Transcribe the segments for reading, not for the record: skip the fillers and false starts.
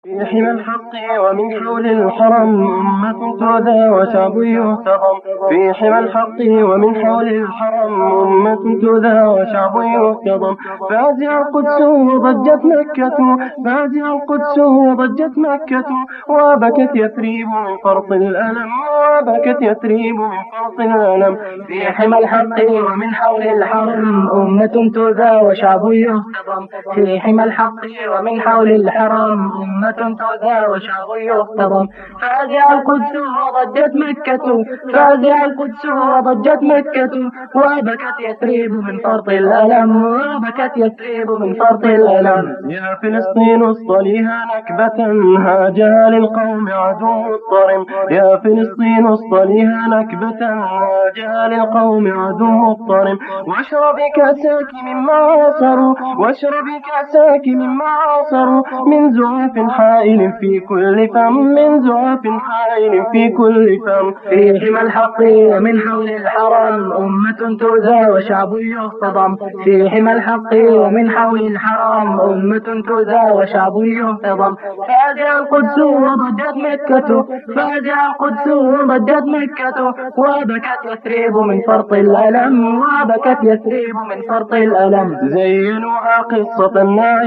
في حمى الحق ومن حول الحرم أمة تؤذى وشعب يهتضم. في حمى الحق ومن حول الحرم أمة تؤذى وشعب يهتضم. فازع القدس وضجت مكة، فازع القدس وضجت مكة، وبكت يثريب من فرط الألم، وبكت يثريب من فرط الألم. في حمى الحق ومن حول الحرم أمة تؤذى وشعب يهتضم. في حمى الحق ومن حول الحرم أمة تؤذى وشعب يهتضم. فازع القدس وضجت مكة، فازع القدس وضجت مكة، وبكت يثريب من فرط الألم، وبكت يثريب من فرط الألم. يا فلسطين اصطليها نكبة هاجها للقوم عدو الطرم. يا فلسطين اصطليها نكبة هاجها للقوم عدو الطرم. واشربي كأساك مما عاصروا، واشربي كأساك مما عاصروا، من زعاف حائل في كل فم، من زعاف حائل في كل فم. في حمى الحق ومن حول الحرم أمة تؤذى وشعب يهتضم. في حمى الحق ومن حول الحرم أمة تؤذى وشعب يهتضم. فازع القدس وضجت مكة، فازع القدس وضجت مكة، وبكت يثريب من فرط الألم، وبكت يثريب من فرط الألم. زينوها قصة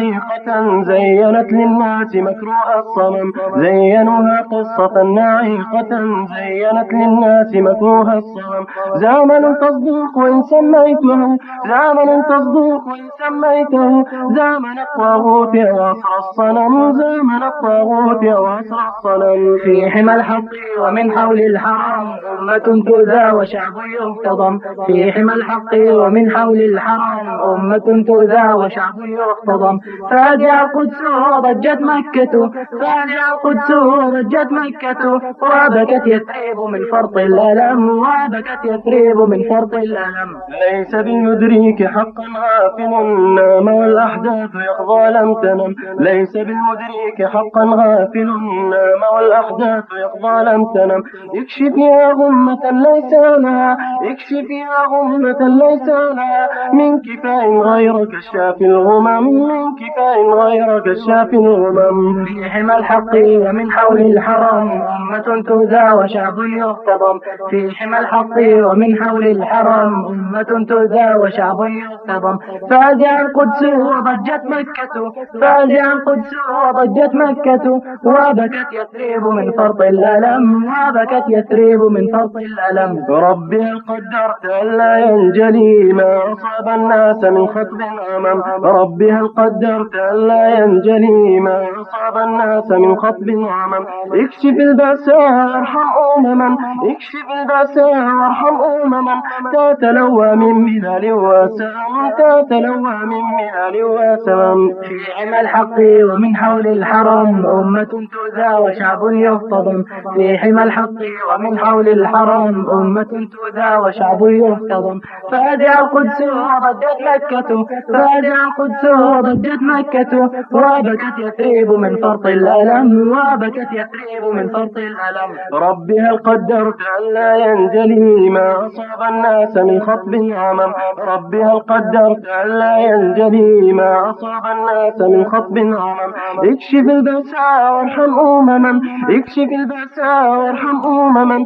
ناعقة زينت للناس مكروه الصنم. زينوها قصة ناعقة زينت للناس مكروه الصنم. زمن تصدق وإن سميته، زمن تصدق وإن سميته، زمن الطاغوت وعصر الصنم، زمن الطاغوت وعصر الصنم. في حمى الحق ومن حول الحرم أمة تؤذى وشعب يهتضم. في حمى الحق ومن حول الحرم أمة تؤذى وشعب يهتضم. فازع القدس وضجت مكة، فازع القدس وضجت مكة، وبكت يثريب من فرط الألم، وبكت يثريب من فرط الألم. ليس بالمدرك حقا غافل نام والأحداث يقضى لم تنم. ليس بالمدرك حقا غافل نام والأحداث يقضى لم تنم. اكشف يا غمة ليس لها، اكشف يا غمة ليس لها، من كفاء غير كشاف الغمم، من كفاء غير كشاف الغمم. في حمى الحق ومن حول الحرم أمة تؤذى وشعب يهتضم. في حمى الحق ومن حول الحرم أمة تؤذى وشعب يهتضم. فازع القدس وضجت مكة، فازع القدس وضجت مكة، وبكت يثريب من فرط الألم، وبكت يثريب من فرط الألم. ربي هل قدرت ألا ينجلي ما أصاب الناس من خطب أمم. ربي هل قدرت ألا ينجلي ما أصاب الناس من خطب أمم. اكشف البأساء وارحم أمما، اكشف البأساء وارحم أمما، تتلوى من ملال وسام، تتلوى من ملال وسام. في حمى الحق ومن حول الحرم أمة تؤذى وشعب يهتضم. في حمى الحق ومن حول الحرم أمة تؤذى وشعب يهتضم. فازع القدس وضجت مكة، فازع القدس وضجت مكة، وبكت يثريب من فرط الألم، وبكت يثريب من فرط الألم. ربي هل قدرت ألا ينجلي ما أصاب الناس من خطب أمم. ربي هل قدرت ألا ينجلي ما أصاب الناس من خطب أمم. اكشف البأساء وارحم أمما، اكشف البأساء وارحم أمما،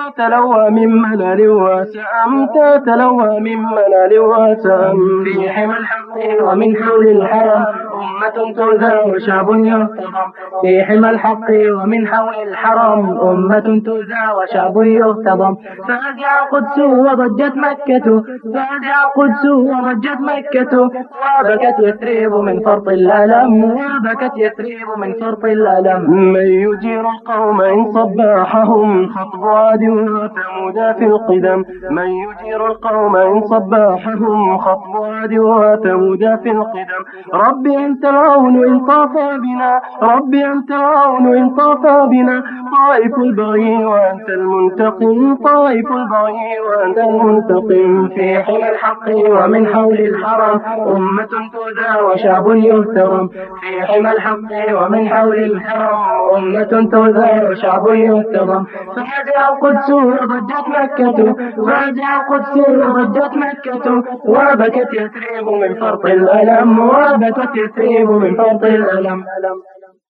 تتلوى من ملال وسام، تتلوى من ملال وسام. في حمى الحق ومن حول الحرم أمة تؤذى وشعب يهتضم. في حمى الحق ومن حول الحرم أمة تؤذى وشعب يهتضم. فازع القدس وضجت مكة، فازع القدس وضجت مكة، وبكت يثريب من فرط الألم، وبكت يثريب من فرط الألم. من يجير القوم إن صباحهم خطب عاد وثمود في القدم. من يجير القوم إن صباحهم خطب عاد وثمود في القدم. ربي أنت العون إن طاف بنا، ربي أنت العون إن طاف بنا، طائف البغي وأنت المنتقم، طائف البغي وأنت المنتقم. في حمى الحق ومن حول الحرم أمة تؤذى وشعب يهتضم. في حمى الحق ومن حول الحرم أمة تؤذى وشعب يهتضم. فازع القدس وضجت مكة، فازع القدس وضجت مكة، وبكت يثريب من فرط الألم، وبكت يثريب من فرط الألم.